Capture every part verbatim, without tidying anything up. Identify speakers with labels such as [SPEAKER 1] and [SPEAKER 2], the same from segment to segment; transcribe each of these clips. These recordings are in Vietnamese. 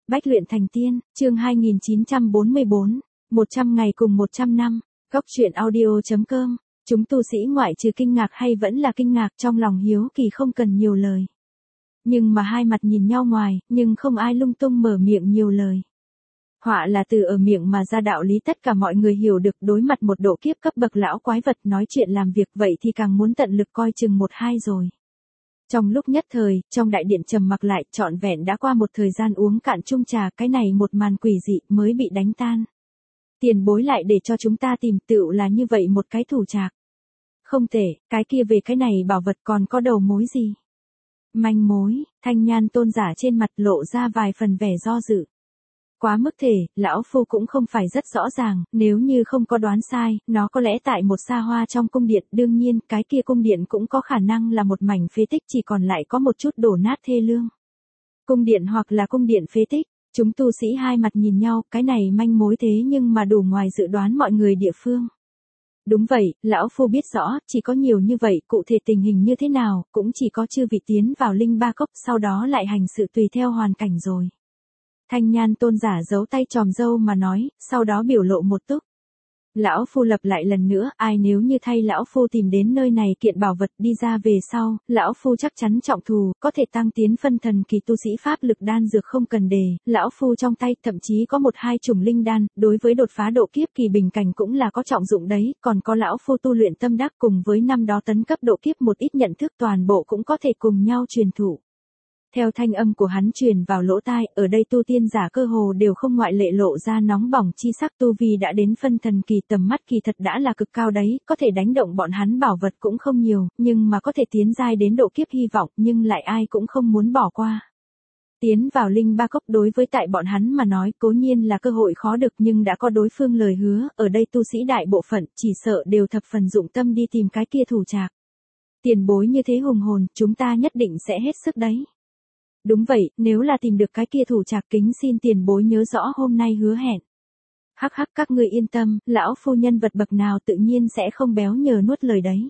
[SPEAKER 1] Bách luyện thành tiên, chương hai nghìn chín trăm bốn mươi bốn, một trăm ngày cùng một trăm năm, góc truyện audio.com, chúng tu sĩ ngoại trừ kinh ngạc hay vẫn là kinh ngạc trong lòng hiếu kỳ không cần nhiều lời. Nhưng mà hai mặt nhìn nhau ngoài, nhưng không ai lung tung mở miệng nhiều lời. Họa là từ ở miệng mà ra đạo lý tất cả mọi người hiểu được đối mặt một độ kiếp cấp bậc lão quái vật nói chuyện làm việc vậy thì càng muốn tận lực coi chừng một hai rồi. Trong lúc nhất thời, trong đại điện trầm mặc lại, trọn vẹn đã qua một thời gian uống cạn chung trà, cái này một màn quỷ dị mới bị đánh tan. Tiền bối lại để cho chúng ta tìm tựu là như vậy một cái thủ trạc. Không thể, cái kia về cái này bảo vật còn có đầu mối gì? Manh mối, Thanh Nhan tôn giả trên mặt lộ ra vài phần vẻ do dự. Quá mức thể, lão phu cũng không phải rất rõ ràng, nếu như không có đoán sai, nó có lẽ tại một xa hoa trong cung điện, đương nhiên, cái kia cung điện cũng có khả năng là một mảnh phế tích chỉ còn lại có một chút đổ nát thê lương. Cung điện hoặc là cung điện phế tích, chúng tu sĩ hai mặt nhìn nhau, cái này manh mối thế nhưng mà đủ ngoài dự đoán mọi người địa phương. Đúng vậy, lão phu biết rõ, chỉ có nhiều như vậy, cụ thể tình hình như thế nào, cũng chỉ có chư vị tiến vào linh ba cốc, sau đó lại hành sự tùy theo hoàn cảnh rồi. Thanh Nhan tôn giả giấu tay tròm dâu mà nói, sau đó biểu lộ một túc. Lão phu lập lại lần nữa, ai nếu như thay lão phu tìm đến nơi này kiện bảo vật đi ra về sau, lão phu chắc chắn trọng thù, có thể tăng tiến phân thần kỳ tu sĩ pháp lực đan dược không cần đề, lão phu trong tay thậm chí có một hai chủng linh đan, đối với đột phá độ kiếp kỳ bình cảnh cũng là có trọng dụng đấy, còn có lão phu tu luyện tâm đắc cùng với năm đó tấn cấp độ kiếp một ít nhận thức toàn bộ cũng có thể cùng nhau truyền thụ. Theo thanh âm của hắn truyền vào lỗ tai, ở đây tu tiên giả cơ hồ đều không ngoại lệ lộ ra nóng bỏng chi sắc, tu vi đã đến phân thần kỳ, tầm mắt kỳ thật đã là cực cao đấy, có thể đánh động bọn hắn bảo vật cũng không nhiều, nhưng mà có thể tiến giai đến độ kiếp hy vọng, nhưng lại ai cũng không muốn bỏ qua. Tiến vào linh ba cốc đối với tại bọn hắn mà nói cố nhiên là cơ hội khó được, nhưng đã có đối phương lời hứa, ở đây tu sĩ đại bộ phận chỉ sợ đều thập phần dụng tâm đi tìm cái kia thủ trạc. Tiền bối như thế hùng hồn, chúng ta nhất định sẽ hết sức đấy. Đúng vậy, nếu là tìm được cái kia thủ trạc kính xin tiền bối nhớ rõ hôm nay hứa hẹn. Hắc hắc, các ngươi yên tâm, lão phu nhân vật bậc nào tự nhiên sẽ không béo nhờ nuốt lời đấy.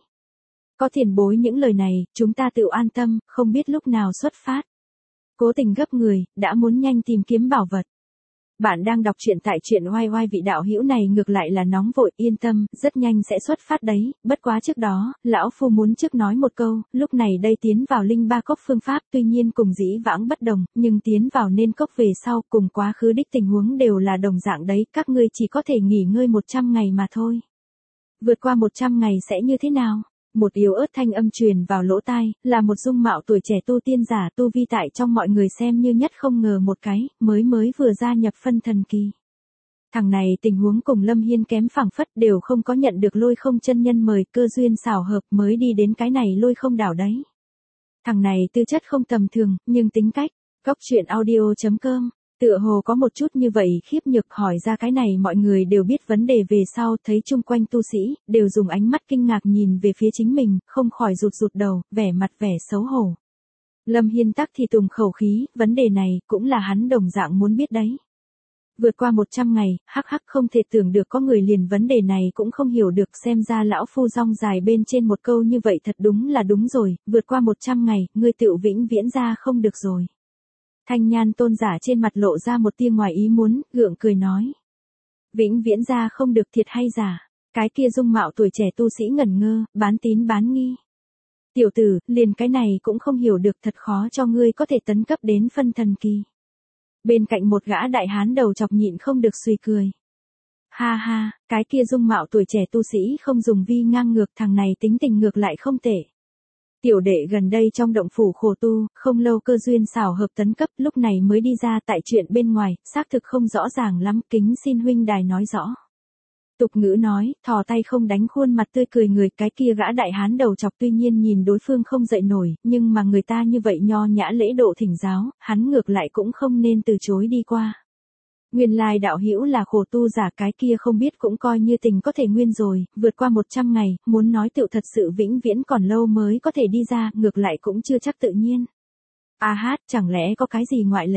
[SPEAKER 1] Có tiền bối những lời này, chúng ta tự an tâm, không biết lúc nào xuất phát. Cố tình gấp người, đã muốn nhanh tìm kiếm bảo vật. Bạn đang đọc truyện tại truyện oai oai, vị đạo hữu này ngược lại là nóng vội, yên tâm, rất nhanh sẽ xuất phát đấy, bất quá trước đó, lão phu muốn trước nói một câu, lúc này đây tiến vào linh ba cốc phương pháp tuy nhiên cùng dĩ vãng bất đồng, nhưng tiến vào nên cốc về sau cùng quá khứ đích tình huống đều là đồng dạng đấy, các ngươi chỉ có thể nghỉ ngơi một trăm ngày mà thôi. Vượt qua một trăm ngày sẽ như thế nào? Một yếu ớt thanh âm truyền vào lỗ tai, là một dung mạo tuổi trẻ tu tiên giả tu vi tại trong mọi người xem như nhất không ngờ một cái, mới mới vừa gia nhập phân thần kỳ. Thằng này tình huống cùng Lâm Hiên kém phảng phất, đều không có nhận được Lôi Không chân nhân mời, cơ duyên xảo hợp mới đi đến cái này Lôi Không đảo đấy. Thằng này tư chất không tầm thường, nhưng tính cách, góc truyện audio.com. Tựa hồ có một chút như vậy khiếp nhược, hỏi ra cái này mọi người đều biết vấn đề về sau, thấy chung quanh tu sĩ, đều dùng ánh mắt kinh ngạc nhìn về phía chính mình, không khỏi rụt rụt đầu, vẻ mặt vẻ xấu hổ. Lâm Hiên tắc thì tùng khẩu khí, vấn đề này, cũng là hắn đồng dạng muốn biết đấy. Vượt qua một trăm ngày, hắc hắc, không thể tưởng được có người liền vấn đề này cũng không hiểu được, xem ra lão phu rong dài bên trên một câu như vậy thật đúng là đúng rồi, vượt qua một trăm ngày, ngươi tựu vĩnh viễn ra không được rồi. Thanh Nhan tôn giả trên mặt lộ ra một tia ngoài ý muốn, gượng cười nói. Vĩnh viễn ra không được, thiệt hay giả? Cái kia dung mạo tuổi trẻ tu sĩ ngẩn ngơ, bán tín bán nghi. Tiểu tử, liền cái này cũng không hiểu được, thật khó cho ngươi có thể tấn cấp đến phân thần kỳ. Bên cạnh một gã đại hán đầu chọc nhịn không được suy cười. Ha ha, cái kia dung mạo tuổi trẻ tu sĩ không dùng vi ngang ngược, thằng này tính tình ngược lại không tệ. Tiểu đệ gần đây trong động phủ khổ tu, không lâu cơ duyên xảo hợp tấn cấp, lúc này mới đi ra, tại chuyện bên ngoài, xác thực không rõ ràng lắm, kính xin huynh đài nói rõ. Tục ngữ nói, thò tay không đánh khuôn mặt tươi cười người, cái kia gã đại hán đầu chọc tuy nhiên nhìn đối phương không dậy nổi, nhưng mà người ta như vậy nho nhã lễ độ thỉnh giáo, hắn ngược lại cũng không nên từ chối đi qua. Nguyên lai đạo hữu là khổ tu giả, cái kia không biết cũng coi như tình có thể nguyên rồi, vượt qua một trăm ngày, muốn nói tựu thật sự vĩnh viễn còn lâu mới có thể đi ra, ngược lại cũng chưa chắc tự nhiên. A hát, chẳng lẽ có cái gì ngoại lệ?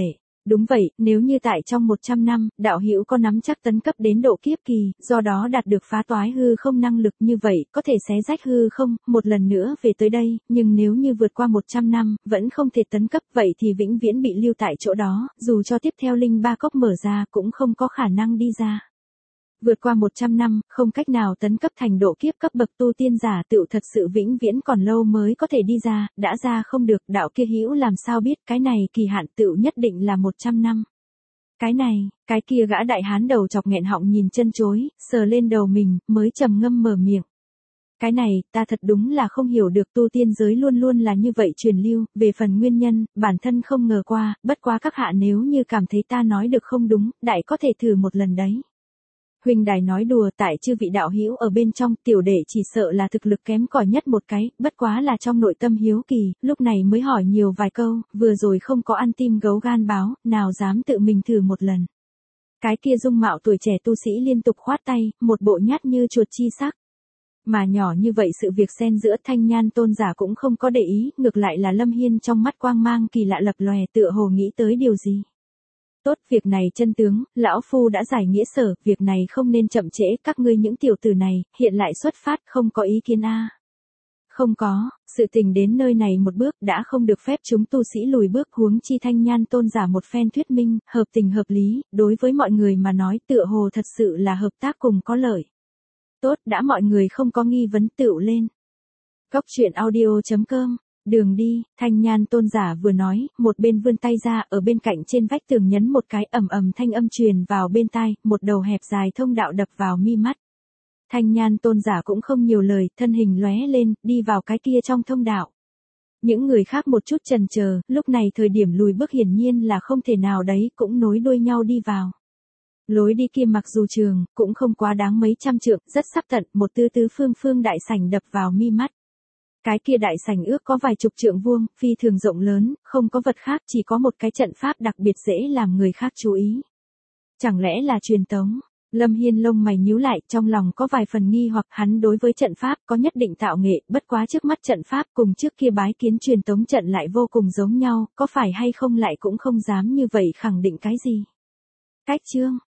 [SPEAKER 1] Đúng vậy, nếu như tại trong một trăm năm, đạo hữu có nắm chắc tấn cấp đến độ kiếp kỳ, do đó đạt được phá toái hư không năng lực như vậy, có thể xé rách hư không, một lần nữa về tới đây, nhưng nếu như vượt qua một trăm năm, vẫn không thể tấn cấp, vậy thì vĩnh viễn bị lưu tại chỗ đó, dù cho tiếp theo linh ba cốc mở ra cũng không có khả năng đi ra. Vượt qua một trăm năm, không cách nào tấn cấp thành độ kiếp cấp bậc tu tiên giả tựu thật sự vĩnh viễn còn lâu mới có thể đi ra, đã ra không được, đạo kia hữu làm sao biết, cái này kỳ hạn tựu nhất định là một trăm năm. Cái này, cái kia gã đại hán đầu chọc nghẹn họng nhìn chân chối, sờ lên đầu mình, mới trầm ngâm mở miệng. Cái này, ta thật đúng là không hiểu được, tu tiên giới luôn luôn là như vậy truyền lưu, về phần nguyên nhân, bản thân không ngờ qua, bất quá các hạ nếu như cảm thấy ta nói được không đúng, đại có thể thử một lần đấy. Huynh đài nói đùa, tại chư vị đạo hữu ở bên trong, tiểu đệ chỉ sợ là thực lực kém cỏi nhất một cái, bất quá là trong nội tâm hiếu kỳ, lúc này mới hỏi nhiều vài câu, vừa rồi không có ăn tim gấu gan báo, nào dám tự mình thử một lần. Cái kia dung mạo tuổi trẻ tu sĩ liên tục khoát tay, một bộ nhát như chuột chi sắc. Mà nhỏ như vậy sự việc xen giữa Thanh Nhan tôn giả cũng không có để ý, ngược lại là Lâm Hiên trong mắt quang mang kỳ lạ lập lòe, tựa hồ nghĩ tới điều gì. Tốt, việc này chân tướng, lão phu đã giải nghĩa sở, việc này không nên chậm trễ, các ngươi những tiểu tử này, hiện lại xuất phát, không có ý kiến a. Không có, sự tình đến nơi này một bước đã không được phép chúng tu sĩ lùi bước, huống chi Thanh Nhan tôn giả một phen thuyết minh, hợp tình hợp lý, đối với mọi người mà nói tựa hồ thật sự là hợp tác cùng có lợi. Tốt, đã mọi người không có nghi vấn tựu lên. Góc truyện audio chấm com. Đường đi, Thanh Nhan tôn giả vừa nói, một bên vươn tay ra, ở bên cạnh trên vách tường nhấn một cái, ầm ầm thanh âm truyền vào bên tai, một đầu hẹp dài thông đạo đập vào mi mắt. Thanh Nhan tôn giả cũng không nhiều lời, thân hình lóe lên, đi vào cái kia trong thông đạo. Những người khác một chút chần chờ, lúc này thời điểm lùi bước hiển nhiên là không thể nào đấy, cũng nối đuôi nhau đi vào. Lối đi kia mặc dù trường, cũng không quá đáng mấy trăm trượng, rất sắp tận, một tư tứ phương phương đại sảnh đập vào mi mắt. Cái kia đại sảnh ước có vài chục trượng vuông, phi thường rộng lớn, không có vật khác, chỉ có một cái trận pháp đặc biệt dễ làm người khác chú ý. Chẳng lẽ là truyền tống? Lâm Hiên lông mày nhíu lại, trong lòng có vài phần nghi hoặc, hắn đối với trận pháp có nhất định tạo nghệ, bất quá trước mắt trận pháp cùng trước kia bái kiến truyền tống trận lại vô cùng giống nhau, có phải hay không lại cũng không dám như vậy khẳng định cái gì. Cách chương